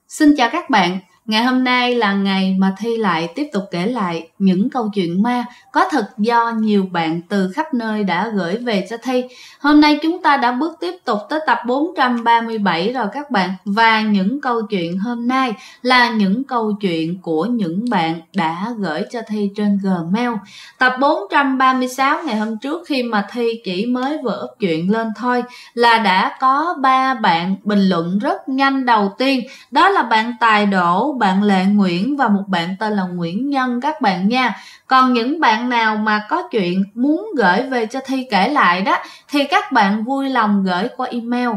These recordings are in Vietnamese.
Xin chào các bạn, ngày hôm nay là ngày mà Thi lại tiếp tục kể lại những câu chuyện ma có thật do nhiều bạn từ khắp nơi đã gửi về cho Thi. Hôm nay chúng ta đã bước tiếp tục tới tập 437 rồi các bạn. Và những câu chuyện hôm nay là những câu chuyện của những bạn đã gửi cho Thi trên Gmail. Tập 436 ngày hôm trước khi mà Thi chỉ mới vừa up chuyện lên thôi là đã có 3 bạn bình luận rất nhanh. Đầu tiên đó là bạn Tài Đỗ, bạn Lệ Nguyễn và một bạn tên là Nguyễn Nhân các bạn nha. Còn những bạn nào mà có chuyện muốn gửi về cho Thi kể lại đó thì các bạn vui lòng gửi qua email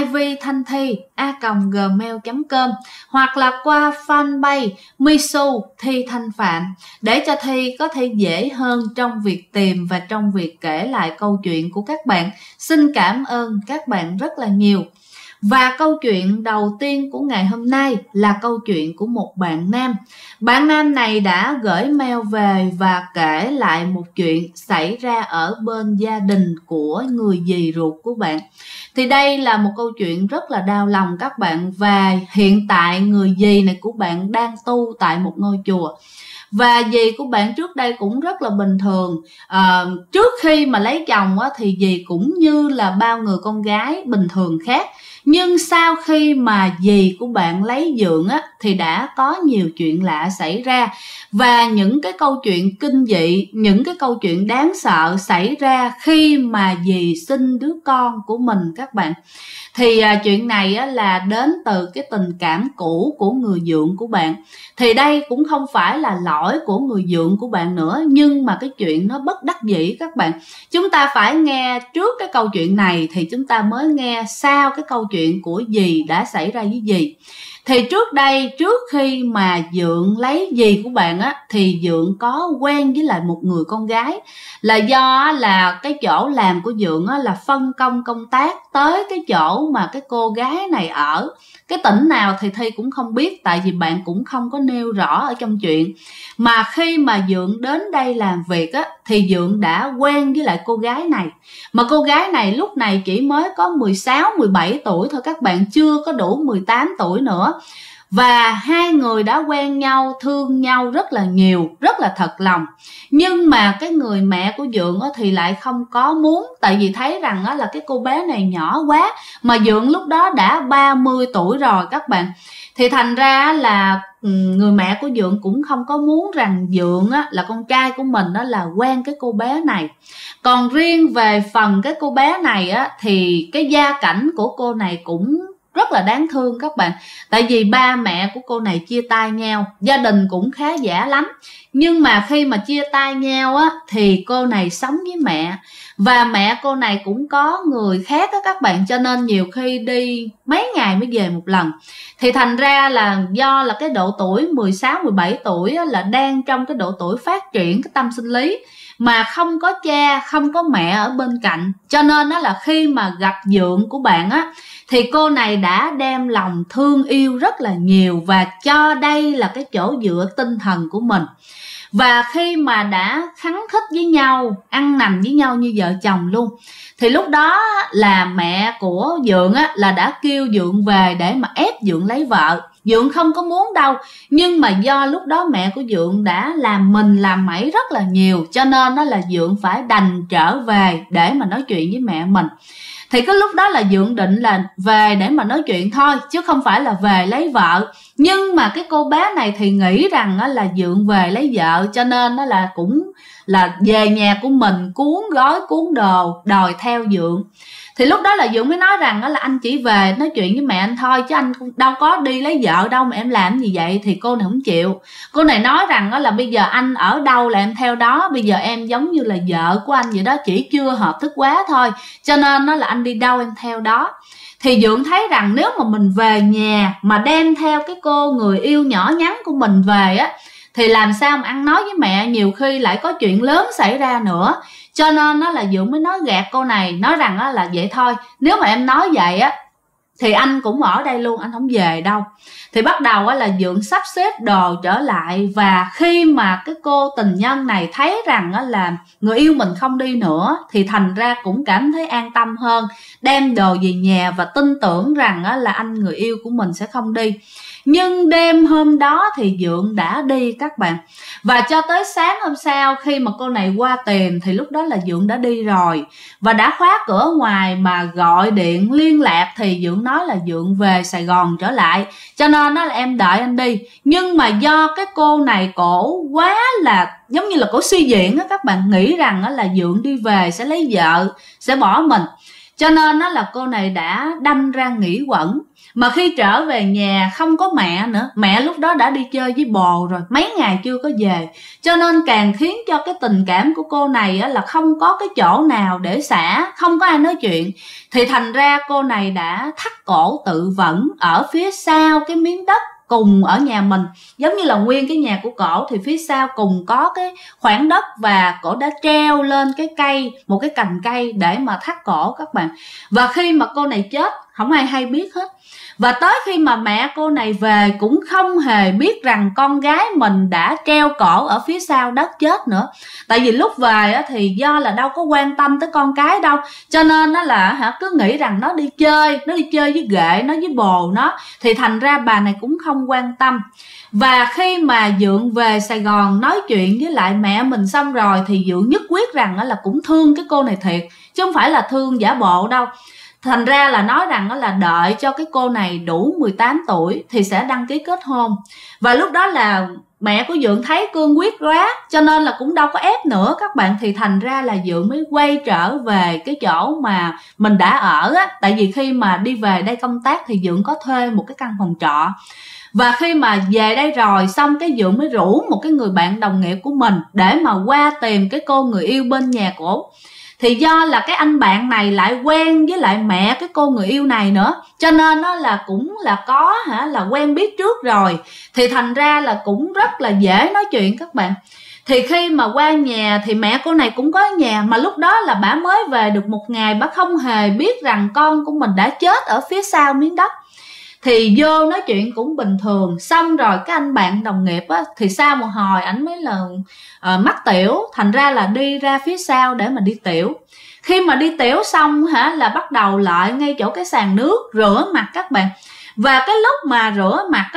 ivthanthi@gmail.com hoặc là qua fanpage Misu Thi Thanh Phạm để cho Thi có thể dễ hơn trong việc tìm và trong việc kể lại câu chuyện của các bạn. Xin cảm ơn các bạn rất là nhiều. Và câu chuyện đầu tiên của ngày hôm nay là câu chuyện của một bạn nam. Bạn nam này đã gửi mail về và kể lại một chuyện xảy ra ở bên gia đình của người dì ruột của bạn. Thì đây là một câu chuyện rất là đau lòng các bạn. Và hiện tại người dì này của bạn đang tu tại một ngôi chùa. Và dì của bạn trước đây cũng rất là bình thường. Trước khi mà lấy chồng thì dì cũng như là bao người con gái bình thường khác. Nhưng sau khi mà dì của bạn lấy vợ thì đã có nhiều chuyện lạ xảy ra. Và những cái câu chuyện kinh dị, những cái câu chuyện đáng sợ xảy ra khi mà dì sinh đứa con của mình các bạn. Thì chuyện này là đến từ cái tình cảm cũ của người vợ của bạn. Thì đây cũng không phải là lỗi của người vợ của bạn nữa, nhưng mà cái chuyện nó bất đắc dĩ các bạn. Chúng ta phải nghe trước cái câu chuyện này thì chúng ta mới nghe sau cái câu chuyện của dì đã xảy ra với dì. Thì trước đây, trước khi mà Dượng lấy dì của bạn thì Dượng có quen với lại một người con gái. Là do là cái chỗ làm của Dượng là phân công công tác tới cái chỗ mà cái cô gái này ở. Cái tỉnh nào thì Thi cũng không biết, tại vì bạn cũng không có nêu rõ ở trong chuyện. Mà khi mà Dượng đến đây làm việc thì Dượng đã quen với lại cô gái này. Mà cô gái này lúc này chỉ mới có 16-17 tuổi thôi các bạn, chưa có đủ 18 tuổi nữa. Và hai người đã quen nhau, thương nhau rất là nhiều, rất là thật lòng. Nhưng mà cái người mẹ của Dượng thì lại không có muốn. Tại vì thấy rằng là cái cô bé này nhỏ quá. Mà Dượng lúc đó đã 30 tuổi rồi các bạn. Thì thành ra là người mẹ của Dượng cũng không có muốn rằng Dượng là con trai của mình là quen cái cô bé này. Còn riêng về phần cái cô bé này thì cái gia cảnh của cô này cũng rất là đáng thương các bạn. Tại vì ba mẹ của cô này chia tay nhau, gia đình cũng khá giả lắm. Nhưng mà khi mà chia tay nhau thì cô này sống với mẹ. Và mẹ cô này cũng có người khác các bạn, cho nên nhiều khi đi mấy ngày mới về một lần. Thì thành ra là do là cái độ tuổi 16-17 tuổi là đang trong cái độ tuổi phát triển cái tâm sinh lý. Mà không có cha, không có mẹ ở bên cạnh. Cho nên là khi mà gặp Dượng của bạn thì cô này đã đem lòng thương yêu rất là nhiều và cho đây là cái chỗ dựa tinh thần của mình. Và khi mà đã khăng khít với nhau, ăn nằm với nhau như vợ chồng luôn, thì lúc đó là mẹ của Dượng là đã kêu Dượng về để mà ép Dượng lấy vợ. Dượng không có muốn đâu, nhưng mà do lúc đó mẹ của Dượng đã làm mình làm mẩy rất là nhiều, cho nên là Dượng phải đành trở về để mà nói chuyện với mẹ mình. Thì cái lúc đó là Dượng định là về để mà nói chuyện thôi, chứ không phải là về lấy vợ. Nhưng mà cái cô bé này thì nghĩ rằng là Dượng về lấy vợ, cho nên là cũng là về nhà của mình cuốn gói cuốn đồ đòi theo Dượng. Thì lúc đó là Dượng mới nói rằng là anh chỉ về nói chuyện với mẹ anh thôi, chứ anh đâu có đi lấy vợ đâu mà em làm gì vậy. Thì cô này không chịu. Cô này nói rằng là bây giờ anh ở đâu là em theo đó, bây giờ em giống như là vợ của anh vậy đó, chỉ chưa hợp thức quá thôi, cho nên là anh đi đâu em theo đó. Thì Dượng thấy rằng nếu mà mình về nhà mà đem theo cái cô người yêu nhỏ nhắn của mình về thì làm sao mà ăn nói với mẹ, nhiều khi lại có chuyện lớn xảy ra nữa. Cho nên là Dượng mới nói gạt cô này, nói rằng là vậy thôi, nếu mà em nói vậy thì anh cũng ở đây luôn, anh không về đâu. Thì bắt đầu là Dượng sắp xếp đồ trở lại. Và khi mà cái cô tình nhân này thấy rằng là người yêu mình không đi nữa thì thành ra cũng cảm thấy an tâm hơn, đem đồ về nhà và tin tưởng rằng là anh người yêu của mình sẽ không đi. Nhưng đêm hôm đó thì Dượng đã đi các bạn. Và cho tới sáng hôm sau khi mà cô này qua tìm thì lúc đó là Dượng đã đi rồi. Và đã khóa cửa ngoài mà gọi điện liên lạc thì Dượng nói là Dượng về Sài Gòn trở lại, cho nên là em đợi anh đi. Nhưng mà do cái cô này cổ quá là giống như là cổ suy diễn á, các bạn nghĩ rằng là Dượng đi về sẽ lấy vợ, sẽ bỏ mình, cho nên là cô này đã đâm ra nghĩ quẩn. Mà khi trở về nhà không có mẹ nữa, mẹ lúc đó đã đi chơi với bồ rồi, mấy ngày chưa có về, cho nên càng khiến cho cái tình cảm của cô này là không có cái chỗ nào để xả, không có ai nói chuyện. Thì thành ra cô này đã thắt cổ tự vẫn ở phía sau cái miếng đất cùng ở nhà mình. Giống như là nguyên cái nhà của cổ thì phía sau cùng có cái khoảng đất, và cổ đã treo lên cái cây, một cái cành cây để mà thắt cổ các bạn. Và khi mà cô này chết không ai hay biết hết. Và tới khi mà mẹ cô này về cũng không hề biết rằng con gái mình đã treo cổ ở phía sau đất chết nữa. Tại vì lúc về thì do là đâu có quan tâm tới con cái đâu, cho nên là cứ nghĩ rằng nó đi chơi với ghệ nó, với bồ nó, thì thành ra bà này cũng không quan tâm. Và khi mà Dượng về Sài Gòn nói chuyện với lại mẹ mình xong rồi thì Dượng nhất quyết rằng là cũng thương cái cô này thiệt, chứ không phải là thương giả bộ đâu. Thành ra là nói rằng là đợi cho cái cô này đủ 18 tuổi thì sẽ đăng ký kết hôn. Và lúc đó là mẹ của Dượng thấy cương quyết quá, cho nên là cũng đâu có ép nữa các bạn. Thì thành ra là Dượng mới quay trở về cái chỗ mà mình đã ở á. Tại vì khi mà đi về đây công tác thì Dượng có thuê một cái căn phòng trọ. Và khi mà về đây rồi xong cái Dượng mới rủ một cái người bạn đồng nghiệp của mình để mà qua tìm cái cô người yêu bên nhà cổ. Thì do là cái anh bạn này lại quen với lại mẹ cái cô người yêu này nữa, cho nên nó là cũng là có là quen biết trước rồi, thì thành ra là cũng rất là dễ nói chuyện các bạn. Thì khi mà qua nhà thì mẹ cô này cũng có nhà, mà lúc đó là bà mới về được một ngày, bà không hề biết rằng con của mình đã chết ở phía sau miếng đất. Thì vô nói chuyện cũng bình thường. Xong rồi cái anh bạn đồng nghiệp thì sau một hồi ảnh mới là mắc tiểu, thành ra là đi ra phía sau để mà đi tiểu. Khi mà đi tiểu xong là bắt đầu lại ngay chỗ cái sàn nước rửa mặt các bạn. Và cái lúc mà rửa mặt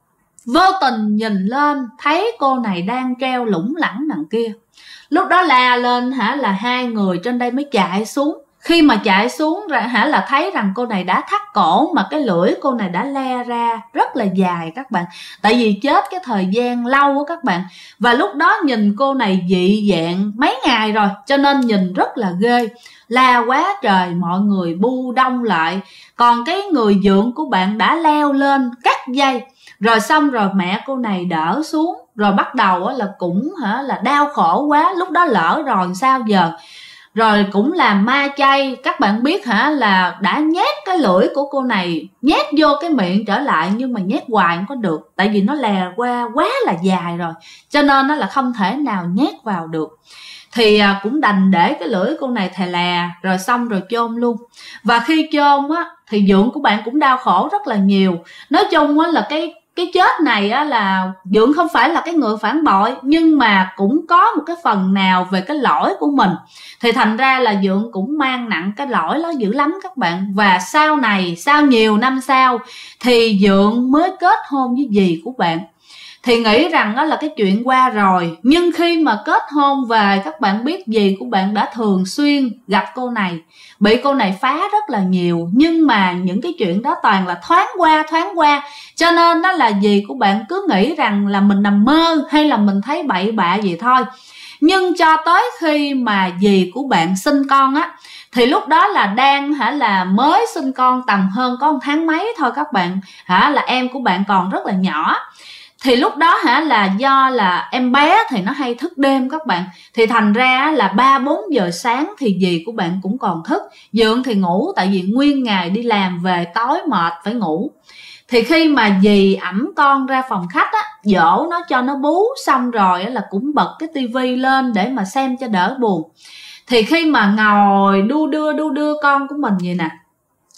vô tình nhìn lên thấy cô này đang treo lủng lẳng đằng kia. Lúc đó la lên là hai người trên đây mới chạy xuống. Khi mà chạy xuống là thấy rằng cô này đã thắt cổ, mà cái lưỡi cô này đã le ra rất là dài các bạn. Tại vì chết cái thời gian lâu các bạn. Và lúc đó nhìn cô này dị dạng mấy ngày rồi, cho nên nhìn rất là ghê. La quá trời, mọi người bu đông lại. Còn cái người dượng của bạn đã leo lên cắt dây. Rồi xong rồi mẹ cô này đỡ xuống. Rồi bắt đầu là cũng là đau khổ quá. Lúc đó lỡ rồi sao giờ. Rồi cũng làm ma chay. Các bạn biết là đã nhét cái lưỡi của cô này nhét vô cái miệng trở lại, nhưng mà nhét hoài không có được. Tại vì nó lè qua quá là dài rồi, cho nên nó là không thể nào nhét vào được. Thì cũng đành để cái lưỡi cô này thè lè. Rồi xong rồi chôn luôn. Và khi chôn thì dượng của bạn cũng đau khổ rất là nhiều. Nói chung là cái chết này là Dượng không phải là cái người phản bội, nhưng mà cũng có một cái phần nào về cái lỗi của mình. Thì thành ra là Dượng cũng mang nặng cái lỗi đó dữ lắm các bạn. Và sau này, sau nhiều năm sau thì Dượng mới kết hôn với dì của bạn. Thì nghĩ rằng là cái chuyện qua rồi. Nhưng khi mà kết hôn về, các bạn biết dì của bạn đã thường xuyên gặp cô này, bị cô này phá rất là nhiều. Nhưng mà những cái chuyện đó toàn là thoáng qua. Cho nên đó là dì của bạn cứ nghĩ rằng là mình nằm mơ hay là mình thấy bậy bạ gì thôi. Nhưng cho tới khi mà dì của bạn sinh con thì lúc đó là đang là mới sinh con tầm hơn có 1 tháng mấy thôi các bạn. Là em của bạn còn rất là nhỏ. Thì lúc đó là do là em bé thì nó hay thức đêm các bạn. Thì thành ra là 3-4 giờ sáng thì dì của bạn cũng còn thức. Dượng thì ngủ, tại vì nguyên ngày đi làm về tối mệt phải ngủ. Thì khi mà dì ẵm con ra phòng khách dỗ nó cho nó bú xong rồi là cũng bật cái tivi lên để mà xem cho đỡ buồn. Thì khi mà ngồi đu đưa con của mình vậy nè,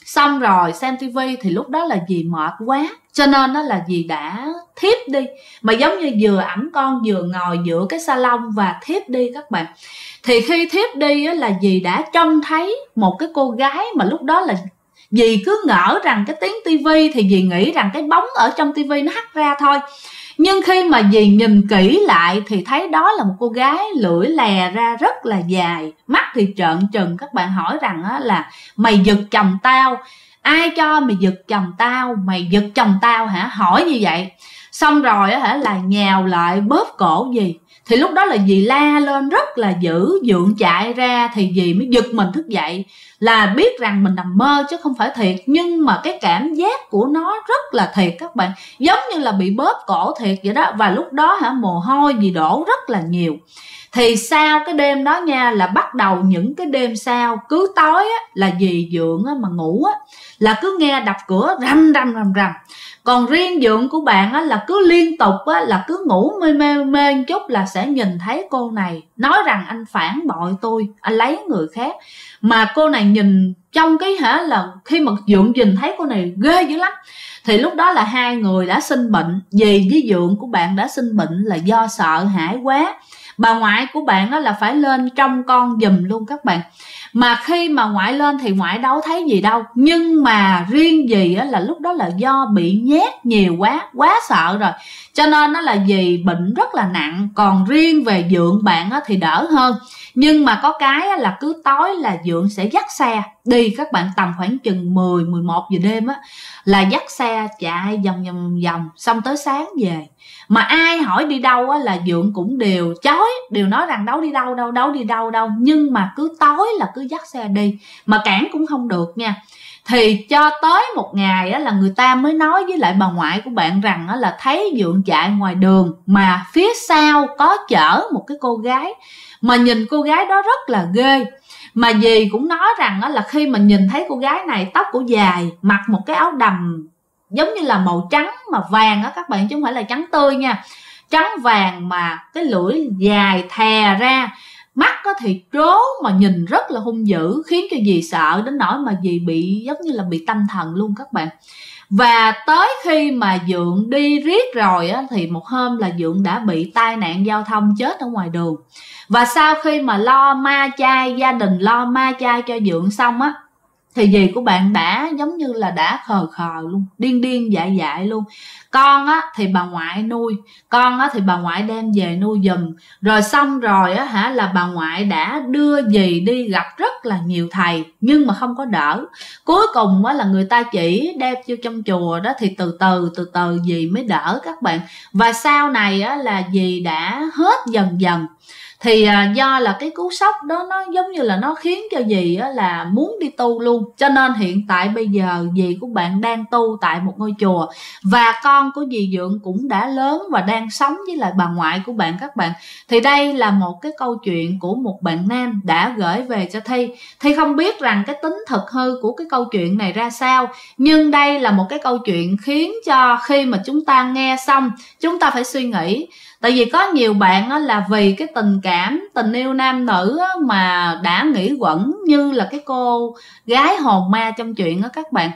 Xong rồi xem tivi thì lúc đó là dì mệt quá, cho nên đó là dì đã thiếp đi, mà giống như vừa ẵm con vừa ngồi giữa cái salon và thiếp đi các bạn. Thì khi thiếp đi á, là dì đã trông thấy một cái cô gái mà lúc đó là dì cứ ngỡ rằng cái tiếng tivi thì dì nghĩ rằng cái bóng ở trong tivi nó hắt ra thôi. Nhưng khi mà dì nhìn kỹ lại thì thấy đó là một cô gái lưỡi lè ra rất là dài, mắt thì trợn trừng. Các bạn hỏi rằng á, là mày giật chồng tao, ai cho mày giật chồng tao, mày giật chồng tao hả, hỏi như vậy. Xong rồi á hả, là nhào lại bóp cổ dì. Thì lúc đó là dì la lên rất là dữ, dượng chạy ra thì dì mới giật mình thức dậy, là biết rằng mình nằm mơ chứ không phải thiệt. Nhưng mà cái cảm giác của nó rất là thiệt các bạn, giống như là bị bóp cổ thiệt vậy đó. Và lúc đó hả, mồ hôi dì đổ rất là nhiều. Thì sau cái đêm đó nha, là bắt đầu những cái đêm sau cứ tối á, là dì dượng á, mà ngủ á, là cứ nghe đập cửa rầm rầm rầm rầm. Còn riêng dượng của bạn á, là cứ liên tục á, là cứ ngủ mê một chút là sẽ nhìn thấy cô này nói rằng anh phản bội tôi, anh lấy người khác. Mà cô này nhìn trong cái hả, là khi mà dượng nhìn thấy cô này ghê dữ lắm. Thì lúc đó là hai người đã sinh bệnh, dì với dượng của bạn đã sinh bệnh là do sợ hãi quá. Bà ngoại của bạn đó là phải lên trông con giùm luôn các bạn. Mà khi mà ngoại lên thì ngoại đâu thấy gì đâu. Nhưng mà riêng dì á, là lúc đó là do bị nhét nhiều quá sợ rồi, cho nên nó là dì bệnh rất là nặng. Còn riêng về dượng bạn á, thì đỡ hơn. Nhưng mà có cái á, là cứ tối là dượng sẽ dắt xe đi các bạn, tầm khoảng chừng 10-11 giờ đêm á, là dắt xe chạy vòng xong tới sáng về. Mà ai hỏi đi đâu á, là dượng cũng đều chối, đều nói rằng đâu đi đâu. Nhưng mà cứ tối là cứ dắt xe đi, mà cản cũng không được nha. Thì cho tới một ngày á, là người ta mới nói với lại bà ngoại của bạn rằng á, là thấy dượng chạy ngoài đường, mà phía sau có chở một cái cô gái, mà nhìn cô gái đó rất là ghê. Mà dì cũng nói rằng á, là khi mà nhìn thấy cô gái này, tóc cổ dài, mặc một cái áo đầm giống như là màu trắng mà vàng á các bạn, chứ không phải là trắng tươi nha, trắng vàng, mà cái lưỡi dài thè ra, mắt thì trố, mà nhìn rất là hung dữ, khiến cho dì sợ đến nỗi mà dì bị giống như là bị tâm thần luôn các bạn. Và tới khi mà dượng đi riết rồi á, thì một hôm là dượng đã bị tai nạn giao thông chết ở ngoài đường. Và sau khi mà lo ma chay, gia đình lo ma chay cho dượng xong á, thì dì của bạn đã giống như là đã khờ luôn, điên dại luôn. Con á thì bà ngoại nuôi, con á thì bà ngoại đem về nuôi giùm. Rồi xong rồi á hả, là bà ngoại đã đưa dì đi gặp rất là nhiều thầy nhưng mà không có đỡ. Cuối cùng á là người ta chỉ đem vô trong chùa đó, thì từ từ dì mới đỡ các bạn. Và sau này á là dì đã hết dần. Thì do là cái cú sốc đó nó giống như là nó khiến cho dì là muốn đi tu luôn. Cho nên hiện tại bây giờ dì của bạn đang tu tại một ngôi chùa. Và con của dì dượng cũng đã lớn và đang sống với lại bà ngoại của bạn các bạn. Thì đây là một cái câu chuyện của một bạn nam đã gửi về cho Thi. Thi không biết rằng cái tính thực hư của cái câu chuyện này ra sao, nhưng đây là một cái câu chuyện khiến cho khi mà chúng ta nghe xong chúng ta phải suy nghĩ. Tại vì có nhiều bạn là vì cái tình cảm, tình yêu nam nữ mà đã nghĩ quẩn, như là cái cô gái hồn ma trong chuyện đó các bạn,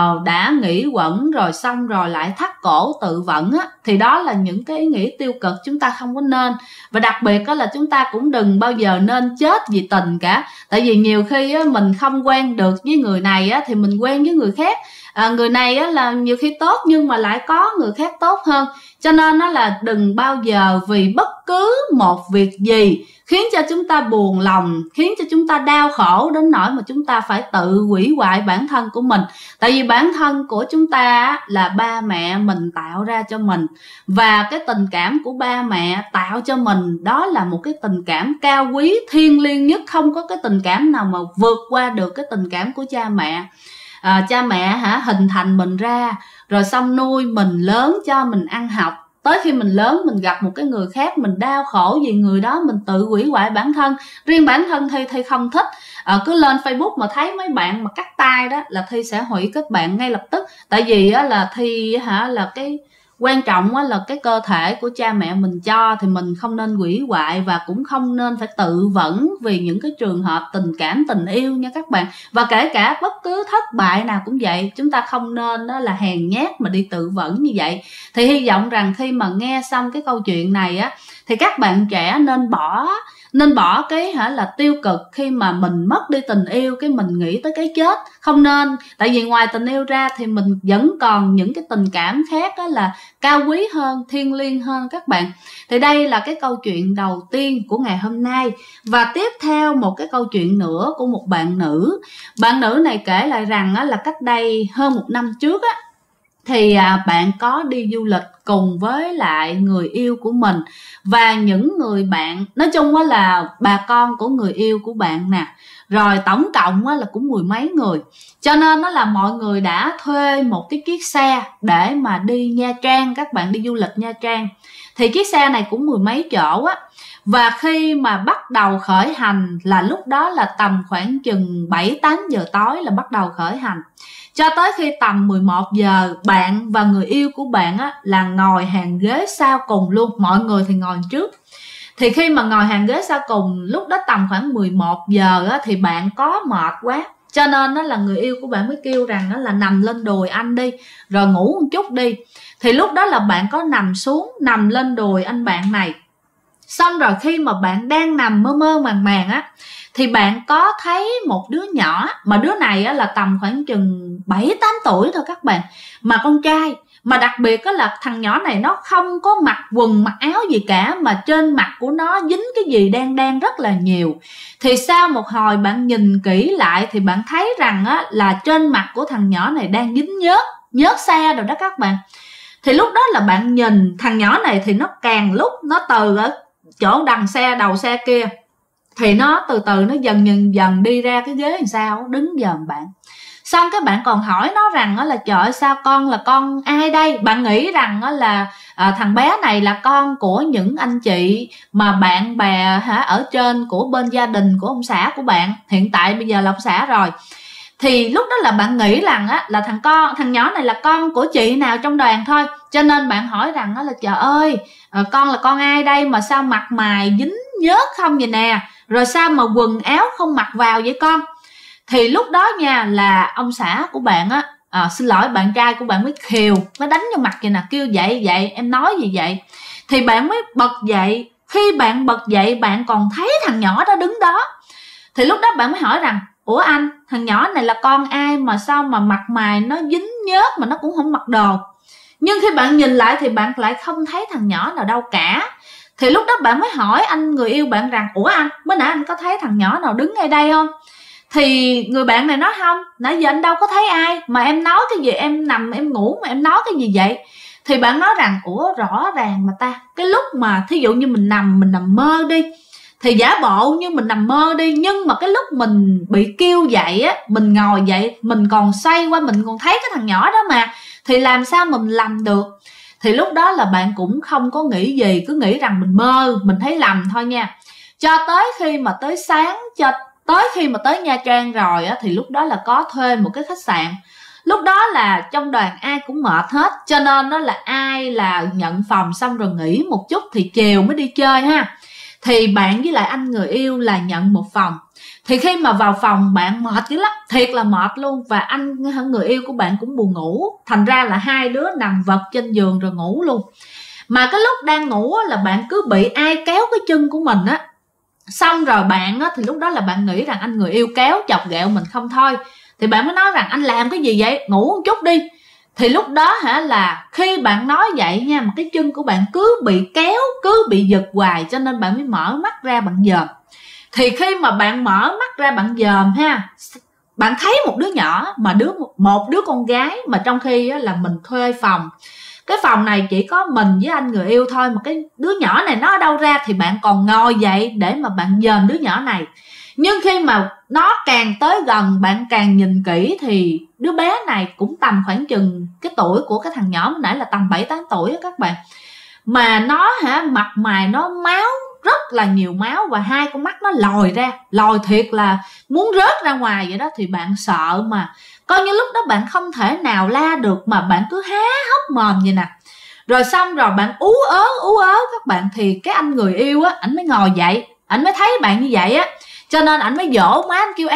đã nghĩ quẩn rồi xong rồi lại thắt cổ tự vẫn á, thì đó là những cái ý nghĩ tiêu cực, chúng ta không có nên. Và đặc biệt đó là chúng ta cũng đừng bao giờ nên chết vì tình cả. Tại vì nhiều khi mình không quen được với người này thì mình quen với người khác. Người này là nhiều khi tốt nhưng mà lại có người khác tốt hơn. Cho nên nó là đừng bao giờ vì bất cứ một việc gì khiến cho chúng ta buồn lòng, khiến cho chúng ta đau khổ đến nỗi mà chúng ta phải tự hủy hoại bản thân của mình. Tại vì bản thân của chúng ta là ba mẹ mình tạo ra cho mình, và cái tình cảm của ba mẹ tạo cho mình đó là một cái tình cảm cao quý thiêng liêng nhất. Không có cái tình cảm nào mà vượt qua được cái tình cảm của cha mẹ. Cha mẹ hình thành mình ra, rồi xong nuôi mình lớn cho mình ăn học. Tới khi mình lớn mình gặp một cái người khác, mình đau khổ vì người đó, mình tự hủy hoại bản thân. Riêng bản thân Thi không thích. Cứ lên Facebook mà thấy mấy bạn mà cắt tay đó là Thi sẽ hủy kết bạn ngay lập tức. Tại vì là Thi là cái Quan trọng là cái cơ thể của cha mẹ mình cho thì mình không nên hủy hoại, và cũng không nên phải tự vẫn vì những cái trường hợp tình cảm, tình yêu nha các bạn. Và kể cả bất cứ thất bại nào cũng vậy, chúng ta không nên đó là hèn nhát mà đi tự vẫn như vậy. Thì hy vọng rằng khi mà nghe xong cái câu chuyện này á, thì các bạn trẻ nên bỏ cái là tiêu cực khi mà mình mất đi tình yêu cái mình nghĩ tới cái chết. Không nên, tại vì ngoài tình yêu ra thì mình vẫn còn những cái tình cảm khác đó là cao quý hơn, thiêng liêng hơn các bạn. Thì đây là cái câu chuyện đầu tiên của ngày hôm nay. Và tiếp theo một cái câu chuyện nữa của một bạn nữ. Bạn nữ này kể lại rằng là cách đây hơn 1 năm trước á, thì bạn có đi du lịch cùng với lại người yêu của mình và những người bạn, nói chung là bà con của người yêu của bạn nè, rồi tổng cộng là cũng 10 mấy người. Cho nên là mọi người đã thuê một cái chiếc xe để mà đi Nha Trang, các bạn đi du lịch Nha Trang. Thì chiếc xe này cũng 10 mấy chỗ á. Và khi mà bắt đầu khởi hành là lúc đó là tầm khoảng chừng 7-8 giờ tối là bắt đầu khởi hành. Cho tới khi tầm 11 giờ, bạn và người yêu của bạn là ngồi hàng ghế sau cùng luôn. Mọi người thì ngồi trước. Thì khi mà ngồi hàng ghế sau cùng, lúc đó tầm khoảng 11 giờ thì bạn có mệt quá. Cho nên là người yêu của bạn mới kêu rằng là nằm lên đùi anh đi, rồi ngủ một chút đi. Thì lúc đó là bạn có nằm xuống, nằm lên đùi anh bạn này. Xong rồi khi mà bạn đang nằm mơ mơ màng màng thì bạn có thấy một đứa nhỏ, mà đứa này là tầm khoảng chừng 7-8 tuổi thôi các bạn, mà con trai. Mà đặc biệt là thằng nhỏ này nó không có mặc quần mặc áo gì cả, mà trên mặt của nó dính cái gì đen rất là nhiều. Thì sau một hồi bạn nhìn kỹ lại thì bạn thấy rằng là trên mặt của thằng nhỏ này đang dính nhớt xe rồi đó các bạn. Thì lúc đó là bạn nhìn thằng nhỏ này thì nó càng lúc nó từ ở chỗ đằng xe, đầu xe kia, thì nó từ từ nó dần đi ra cái ghế làm sao đứng dòm bạn. Xong cái bạn còn hỏi nó rằng là trời ơi, sao con là con ai đây? Bạn nghĩ rằng là thằng bé này là con của những anh chị mà bạn bè ở trên của bên gia đình của ông xã của bạn, hiện tại bây giờ là ông xã rồi. Thì lúc đó là bạn nghĩ rằng là thằng nhỏ này là con của chị nào trong đoàn thôi. Cho nên bạn hỏi rằng là trời ơi, con là con ai đây mà sao mặt mày dính nhớt không vậy nè, rồi sao mà quần áo không mặc vào vậy con? Thì lúc đó nha là ông xã của bạn xin lỗi, bạn trai của bạn mới khều, mới đánh vô mặt vậy nè, kêu dậy em nói gì vậy. Thì bạn mới bật dậy. Khi bạn bật dậy bạn còn thấy thằng nhỏ đó đứng đó. Thì lúc đó bạn mới hỏi rằng ủa anh, thằng nhỏ này là con ai mà sao mà mặt mày nó dính nhớt mà nó cũng không mặc đồ? Nhưng khi bạn nhìn lại thì bạn lại không thấy thằng nhỏ nào đâu cả. Thì lúc đó bạn mới hỏi anh người yêu bạn rằng ủa anh, mới nãy anh có thấy thằng nhỏ nào đứng ngay đây không? Thì người bạn này nói không, nãy giờ anh đâu có thấy ai, mà em nói cái gì, em nằm em ngủ mà em nói cái gì vậy? Thì bạn nói rằng ủa rõ ràng mà ta, cái lúc mà thí dụ như mình nằm mơ đi, thì giả bộ như mình nằm mơ đi, nhưng mà cái lúc mình bị kêu dậy mình ngồi dậy, mình còn xoay qua mình còn thấy cái thằng nhỏ đó mà, thì làm sao mình làm được? Thì lúc đó là bạn cũng không có nghĩ gì, cứ nghĩ rằng mình mơ, mình thấy lầm thôi nha. Cho tới khi mà tới sáng, tới khi mà tới Nha Trang rồi thì lúc đó là có thuê một cái khách sạn. Lúc đó là trong đoàn ai cũng mệt hết, cho nên đó là ai là nhận phòng xong rồi nghỉ một chút thì chiều mới đi chơi ha. Thì bạn với lại anh người yêu là nhận một phòng. Thì khi mà vào phòng bạn mệt dữ lắm, thiệt là mệt luôn. Và anh người yêu của bạn cũng buồn ngủ, thành ra là hai đứa nằm vật trên giường rồi ngủ luôn. Mà cái lúc đang ngủ là bạn cứ bị ai kéo cái chân của mình Xong rồi bạn thì lúc đó là bạn nghĩ rằng anh người yêu kéo chọc ghẹo mình không thôi. Thì bạn mới nói rằng anh làm cái gì vậy, ngủ một chút đi. Thì lúc đó là khi bạn nói vậy nha, mà cái chân của bạn cứ bị kéo, cứ bị giật hoài, cho nên bạn mới mở mắt ra bạn dòm. Thì khi mà bạn mở mắt ra bạn dòm ha, bạn thấy một đứa nhỏ, mà một đứa con gái, mà trong khi là mình thuê phòng. Cái phòng này chỉ có mình với anh người yêu thôi, mà cái đứa nhỏ này nó ở đâu ra? Thì bạn còn ngồi dậy để mà bạn dòm đứa nhỏ này. Nhưng khi mà nó càng tới gần, bạn càng nhìn kỹ thì đứa bé này cũng tầm khoảng chừng cái tuổi của cái thằng nhỏ nãy là tầm 7-8 tuổi đó các bạn. Mà nó mặt mày nó máu, rất là nhiều máu, và hai con mắt nó lồi ra, lồi thiệt là muốn rớt ra ngoài vậy đó. Thì bạn sợ mà coi như lúc đó bạn không thể nào la được, mà bạn cứ há hốc mồm vậy nè. Rồi xong rồi bạn ú ớ các bạn, thì cái anh người yêu á, ảnh mới ngồi dậy, ảnh mới thấy bạn như vậy á, cho nên ảnh mới dỗ má, anh kêu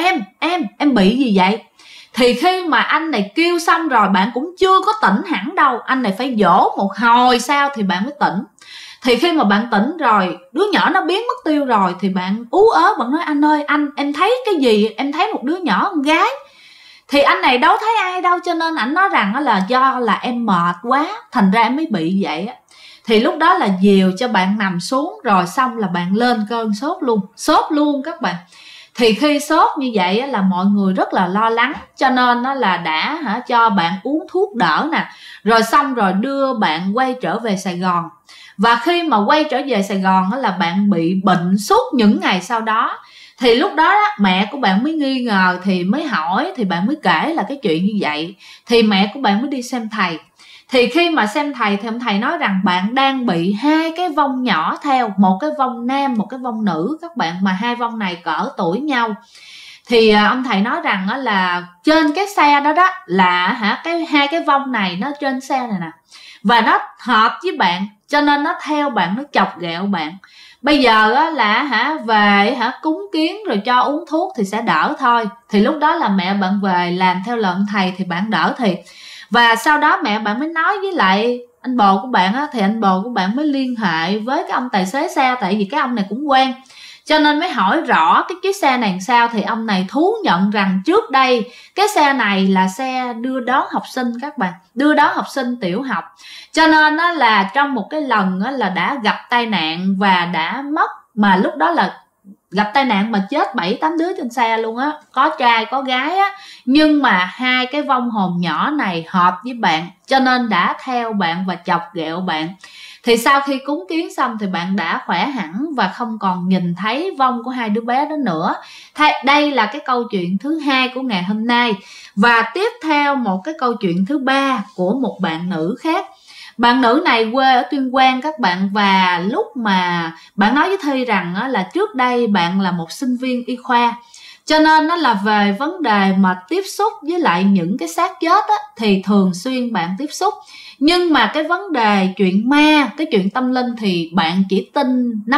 em bị gì vậy. Thì khi mà anh này kêu xong rồi, bạn cũng chưa có tỉnh hẳn đâu, anh này phải dỗ một hồi sau thì bạn mới tỉnh. Thì khi mà bạn tỉnh rồi, đứa nhỏ nó biến mất tiêu rồi, thì bạn ú ớ, bạn nói anh ơi, em thấy cái gì? Em thấy một đứa nhỏ con gái. Thì anh này đâu thấy ai đâu, cho nên ảnh nói rằng là do là em mệt quá, thành ra em mới bị vậy á. Thì lúc đó là dìu cho bạn nằm xuống, rồi xong là bạn lên cơn sốt luôn các bạn. Thì khi sốt như vậy là mọi người rất là lo lắng, cho nên là đã cho bạn uống thuốc đỡ nè, rồi xong rồi đưa bạn quay trở về Sài Gòn. Và khi mà quay trở về Sài Gòn là bạn bị bệnh suốt những ngày sau đó. Thì lúc đó mẹ của bạn mới nghi ngờ, thì mới hỏi, thì bạn mới kể là cái chuyện như vậy. Thì mẹ của bạn mới đi xem thầy. Thì khi mà xem thầy thì ông thầy nói rằng bạn đang bị hai cái vong nhỏ theo, một cái vong nam, một cái vong nữ các bạn, mà hai vong này cỡ tuổi nhau. Thì ông thầy nói rằng là trên cái xe đó là hai cái vong này nó trên xe này nè, và nó hợp với bạn, cho nên nó theo bạn, nó chọc ghẹo bạn. Bây giờ là về cúng kiến rồi cho uống thuốc thì sẽ đỡ thôi. Thì lúc đó là mẹ bạn về làm theo lời thầy thì bạn đỡ thiệt. Và sau đó mẹ bạn mới nói với lại anh bồ của bạn thì anh bồ của bạn mới liên hệ với cái ông tài xế xe, tại vì cái ông này cũng quen, cho nên mới hỏi rõ cái chiếc xe này làm sao. Thì ông này thú nhận rằng trước đây cái xe này là xe đưa đón học sinh các bạn, đưa đón học sinh tiểu học, cho nên là trong một cái lần là đã gặp tai nạn và đã mất, mà lúc đó là gặp tai nạn mà chết 7-8 đứa trên xe luôn á, có trai có gái á. Nhưng mà hai cái vong hồn nhỏ này hợp với bạn, cho nên đã theo bạn và chọc ghẹo bạn. Thì sau khi cúng kiến xong thì bạn đã khỏe hẳn và không còn nhìn thấy vong của hai đứa bé đó nữa. Đây là cái câu chuyện thứ hai của ngày hôm nay. Và tiếp theo một cái câu chuyện thứ ba của một bạn nữ khác. Bạn nữ này quê ở Tuyên Quang các bạn, và lúc mà bạn nói với Thi rằng là trước đây bạn là một sinh viên y khoa, cho nên nó là về vấn đề mà tiếp xúc với lại những cái xác chết thì thường xuyên bạn tiếp xúc. Nhưng mà cái vấn đề chuyện ma, cái chuyện tâm linh thì bạn chỉ tin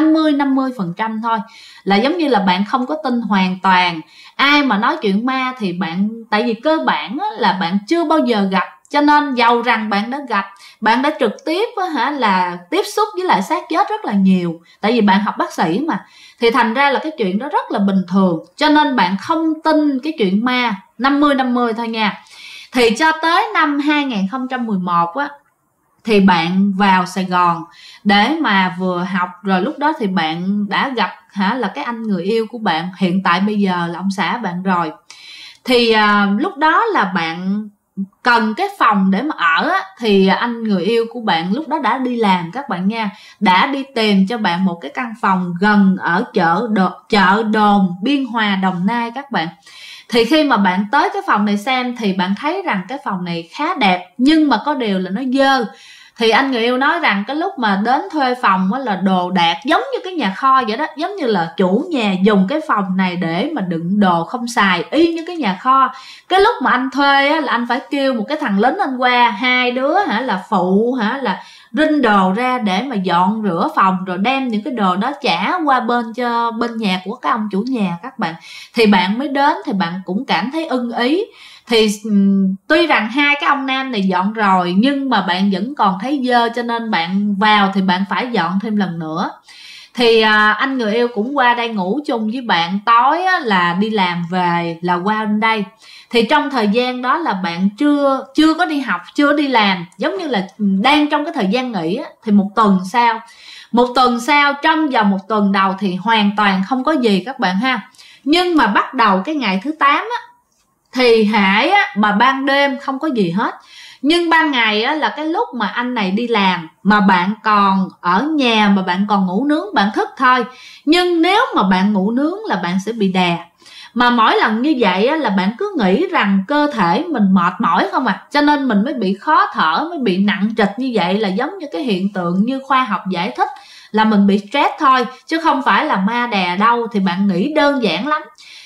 50% thôi. Là giống như là bạn không có tin hoàn toàn. Ai mà nói chuyện ma thì bạn, tại vì cơ bản là bạn chưa bao giờ gặp, cho nên dầu rằng bạn đã gặp, bạn đã trực tiếp là tiếp xúc với lại xác chết rất là nhiều, tại vì bạn học bác sĩ mà, thì thành ra là cái chuyện đó rất là bình thường, cho nên bạn không tin cái chuyện ma, 50-50 thôi nha. Thì cho tới năm 2011 thì bạn vào Sài Gòn để mà vừa học, rồi lúc đó thì bạn đã gặp là cái anh người yêu của bạn, hiện tại bây giờ là ông xã bạn rồi. Thì lúc đó là bạn cần cái phòng để mà ở thì anh người yêu của bạn lúc đó đã đi làm các bạn nha, đã đi tìm cho bạn một cái căn phòng gần ở chợ Đồn, Biên Hòa, Đồng Nai các bạn. Thì khi mà bạn tới cái phòng này xem thì bạn thấy rằng cái phòng này khá đẹp, nhưng mà có điều là nó dơ. Thì anh người yêu nói rằng cái lúc mà đến thuê phòng là đồ đạc giống như cái nhà kho vậy đó, giống như là chủ nhà dùng cái phòng này để mà đựng đồ không xài, y như cái nhà kho. Cái lúc mà anh thuê là anh phải kêu một cái thằng lính anh qua, hai đứa là phụ là rinh đồ ra để mà dọn rửa phòng, rồi đem những cái đồ đó trả qua bên nhà của cái ông chủ nhà các bạn. Thì bạn mới đến thì bạn cũng cảm thấy ưng ý. Thì tuy rằng hai cái ông nam này dọn rồi, nhưng mà bạn vẫn còn thấy dơ, cho nên bạn vào thì bạn phải dọn thêm lần nữa. Thì anh người yêu cũng qua đây ngủ chung với bạn, tối là đi làm về là qua bên đây. Thì trong thời gian đó là bạn chưa có đi học, chưa đi làm, giống như là đang trong cái thời gian nghỉ. Thì một tuần sau, trong vòng một tuần đầu thì hoàn toàn không có gì các bạn ha. Nhưng mà bắt đầu cái ngày thứ 8 thì mà ban đêm không có gì hết, nhưng ban ngày là cái lúc mà anh này đi làm mà bạn còn ở nhà, mà bạn còn ngủ nướng, bạn thức thôi. Nhưng nếu mà bạn ngủ nướng là bạn sẽ bị đè. Mà mỗi lần như vậy là bạn cứ nghĩ rằng cơ thể mình mệt mỏi không cho nên mình mới bị khó thở, mới bị nặng trịch như vậy, là giống như cái hiện tượng như khoa học giải thích là mình bị stress thôi, chứ không phải là ma đè đâu. Thì bạn nghĩ đơn giản lắm.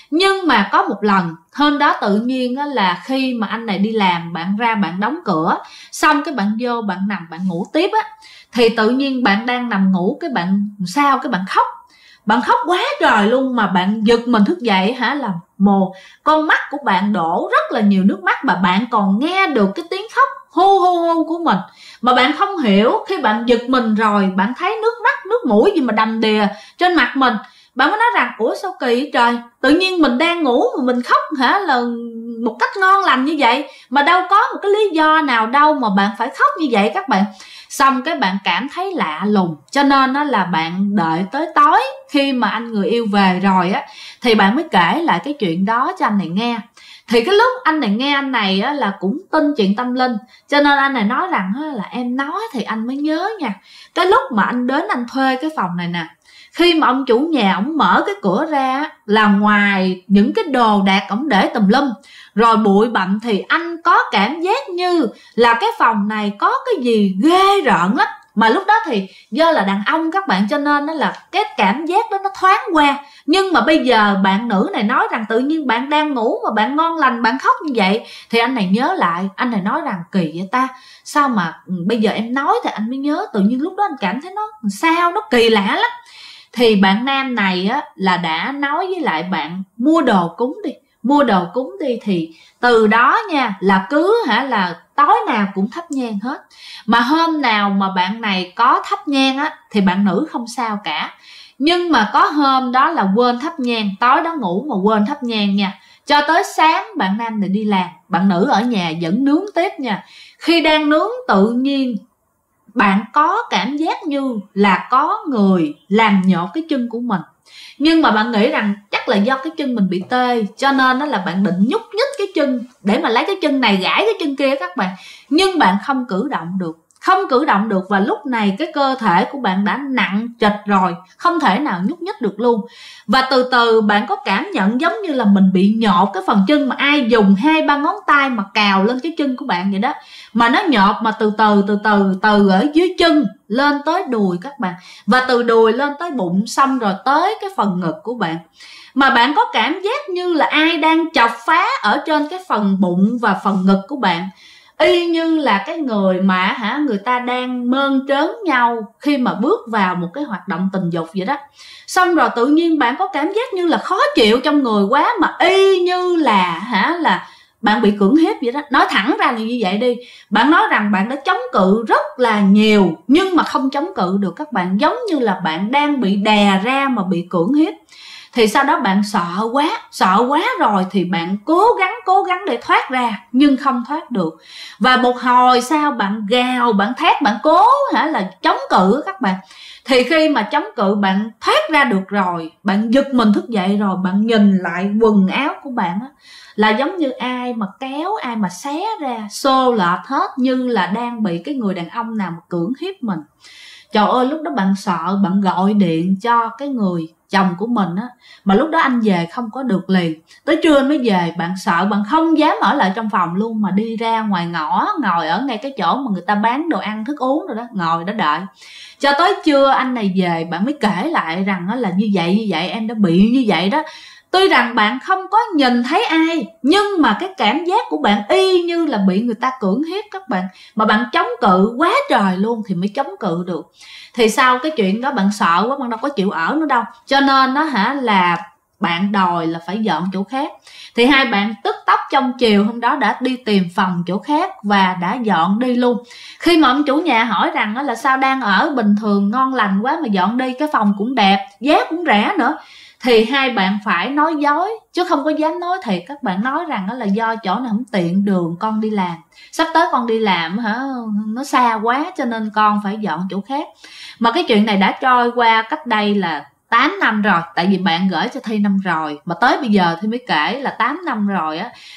Nhưng mà có một lần hôm đó tự nhiên á, là khi mà anh này đi làm, bạn ra bạn đóng cửa xong cái bạn vô bạn nằm bạn ngủ tiếp á, thì tự nhiên bạn đang nằm ngủ cái bạn sao cái bạn khóc quá trời luôn, mà bạn giật mình thức dậy hả, là con mắt của bạn đổ rất là nhiều nước mắt, mà bạn còn nghe được cái tiếng khóc hu hu hu của mình, mà bạn không hiểu. Khi bạn giật mình rồi bạn thấy nước mắt nước mũi gì mà đầm đìa trên mặt mình, bạn mới nói rằng ủa sao kỳ vậy trời, tự nhiên mình đang ngủ mà mình khóc hả, là một cách ngon lành như vậy mà đâu có một cái lý do nào đâu mà bạn phải khóc như vậy các bạn. Xong cái bạn cảm thấy lạ lùng, cho nên đó là bạn đợi tới tối khi mà anh người yêu về rồi á, thì bạn mới kể lại cái chuyện đó cho anh này nghe. Thì cái lúc anh này nghe, anh này á, là cũng tin chuyện tâm linh, cho nên anh này nói rằng á, là em nói thì anh mới nhớ nha. Cái lúc mà anh đến anh thuê cái phòng này nè, khi mà ông chủ nhà ông mở cái cửa ra là ngoài những cái đồ đạc ông để tùm lum rồi bụi bặm, thì anh có cảm giác như là cái phòng này có cái gì ghê rợn lắm. Mà lúc đó thì do là đàn ông các bạn, cho nên đó là cái cảm giác đó nó thoáng qua. Nhưng mà bây giờ bạn nữ này nói rằng tự nhiên bạn đang ngủ mà bạn ngon lành bạn khóc như vậy, thì anh này nhớ lại, anh này nói rằng kỳ vậy ta, sao mà bây giờ em nói thì anh mới nhớ, tự nhiên lúc đó anh cảm thấy nó sao nó kỳ lạ lắm. Thì bạn nam này á là đã nói với lại bạn mua đồ cúng đi, thì từ đó nha là cứ là tối nào cũng thắp nhang hết. Mà hôm nào mà bạn này có thắp nhang á thì bạn nữ không sao cả, nhưng mà có hôm đó là quên thắp nhang, tối đó ngủ mà quên thắp nhang nha, cho tới sáng bạn nam này đi làm, bạn nữ ở nhà vẫn nướng tiếp nha. Khi đang nướng tự nhiên bạn có cảm giác như là có người làm nhột cái chân của mình, nhưng mà bạn nghĩ rằng chắc là do cái chân mình bị tê, cho nên đó là bạn định nhúc nhích cái chân để mà lấy cái chân này gãi cái chân kia các bạn. Nhưng bạn không cử động được, và lúc này cái cơ thể của bạn đã nặng trịch rồi, không thể nào nhúc nhích được luôn. Và từ từ bạn có cảm nhận giống như là mình bị nhột cái phần chân, mà ai dùng 2-3 ngón tay mà cào lên cái chân của bạn vậy đó, mà nó nhột mà từ từ ở dưới chân lên tới đùi các bạn, và từ đùi lên tới bụng, xong rồi tới cái phần ngực của bạn. Mà bạn có cảm giác như là ai đang chọc phá ở trên cái phần bụng và phần ngực của bạn, y như là cái người mà người ta đang mơn trớn nhau khi mà bước vào một cái hoạt động tình dục vậy đó. Xong rồi tự nhiên bạn có cảm giác như là khó chịu trong người quá, mà y như là bạn bị cưỡng hiếp vậy đó. Nói thẳng ra là như vậy đi, bạn nói rằng bạn đã chống cự rất là nhiều nhưng mà không chống cự được các bạn, giống như là bạn đang bị đè ra mà bị cưỡng hiếp. Thì sau đó bạn sợ quá rồi thì bạn cố gắng để thoát ra nhưng không thoát được. Và một hồi sau bạn gào, bạn thét, bạn cố là chống cự các bạn. Thì khi mà chống cự bạn thoát ra được rồi, bạn giật mình thức dậy rồi, bạn nhìn lại quần áo của bạn á, là giống như ai mà kéo, ai mà xé ra xô lệch hết, như là đang bị cái người đàn ông nào mà cưỡng hiếp mình. Trời ơi, lúc đó bạn sợ, bạn gọi điện cho cái người chồng của mình á, mà lúc đó anh về không có được liền, tới trưa mới về. Bạn sợ, bạn không dám ở lại trong phòng luôn, mà đi ra ngoài ngõ, ngồi ở ngay cái chỗ mà người ta bán đồ ăn thức uống rồi đó, ngồi đó đợi cho tới trưa anh này về. Bạn mới kể lại rằng là như vậy em đã bị như vậy đó. Tuy rằng bạn không có nhìn thấy ai, nhưng mà cái cảm giác của bạn y như là bị người ta cưỡng hiếp các bạn. Mà bạn chống cự quá trời luôn thì mới chống cự được. Thì sau cái chuyện đó bạn sợ quá, bạn đâu có chịu ở nữa đâu, cho nên đó là bạn đòi là phải dọn chỗ khác. Thì hai bạn tức tốc trong chiều hôm đó đã đi tìm phòng chỗ khác và đã dọn đi luôn. Khi mà ông chủ nhà hỏi rằng là sao đang ở bình thường ngon lành quá mà dọn đi, cái phòng cũng đẹp, giá cũng rẻ nữa, thì hai bạn phải nói dối chứ không có dám nói thiệt. Các bạn nói rằng là do chỗ này không tiện đường, con đi làm, sắp tới con đi làm nó xa quá cho nên con phải dọn chỗ khác. Mà cái chuyện này đã trôi qua cách đây là 8 năm rồi, tại vì bạn gửi cho Thi năm rồi, mà tới bây giờ thì mới kể là 8 năm rồi á.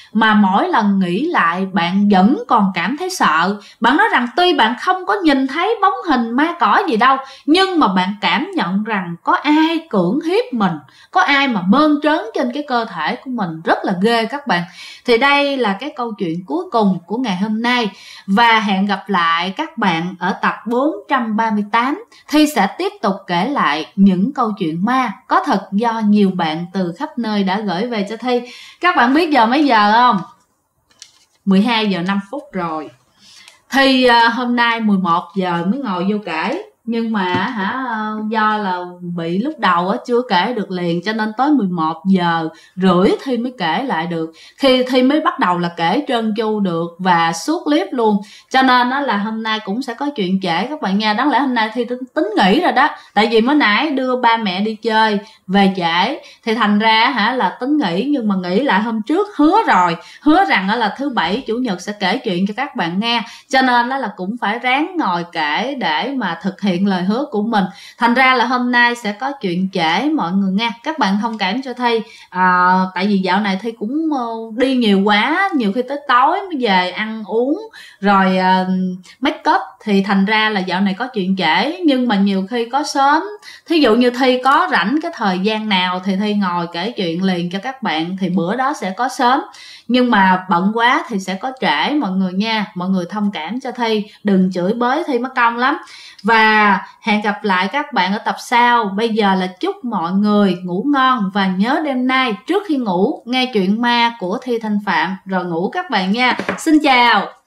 mà mỗi lần nghĩ lại bạn vẫn còn cảm thấy sợ. Bạn nói rằng tuy bạn không có nhìn thấy bóng hình ma cỏ gì đâu, nhưng mà bạn cảm nhận rằng có ai cưỡng hiếp mình, có ai mà mơn trớn trên cái cơ thể của mình, rất là ghê các bạn. Thì đây là cái câu chuyện cuối cùng của ngày hôm nay, và hẹn gặp lại các bạn ở tập 438. Thi sẽ tiếp tục kể lại những câu chuyện ma có thật do nhiều bạn từ khắp nơi đã gửi về cho Thi. Các bạn biết giờ mấy giờ không? 12 giờ 5 phút rồi. Thi hôm nay 11 giờ mới ngồi vô kể, nhưng mà do là bị lúc đầu chưa kể được liền, cho nên tới 11 giờ rưỡi Thi mới kể lại được. Khi Thi mới bắt đầu là kể trơn tru được và suốt clip luôn, cho nên là hôm nay cũng sẽ có chuyện trễ các bạn nha. Đáng lẽ hôm nay Thi tính nghỉ rồi đó, tại vì mới nãy đưa ba mẹ đi chơi về trễ, thì thành ra là tính nghỉ, nhưng mà nghỉ lại hôm trước hứa rằng là thứ bảy chủ nhật sẽ kể chuyện cho các bạn nghe, cho nên là cũng phải ráng ngồi kể để mà thực hiện lời hứa của mình. Thành ra là hôm nay sẽ có chuyện trễ mọi người nha. Các bạn thông cảm cho Thi, tại vì dạo này Thi cũng đi nhiều quá, nhiều khi tới tối mới về ăn uống rồi make up, thì thành ra là dạo này có chuyện trễ. Nhưng mà nhiều khi có sớm, thí dụ như Thi có rảnh cái thời gian nào thì Thi ngồi kể chuyện liền cho các bạn, thì bữa đó sẽ có sớm. Nhưng mà bận quá thì sẽ có trễ mọi người nha. Mọi người thông cảm cho Thi, đừng chửi bới Thi mất công lắm. Và hẹn gặp lại các bạn ở tập sau. Bây giờ là chúc mọi người ngủ ngon, và nhớ đêm nay trước khi ngủ nghe chuyện ma của Thi Thanh Phạm rồi ngủ các bạn nha. Xin chào.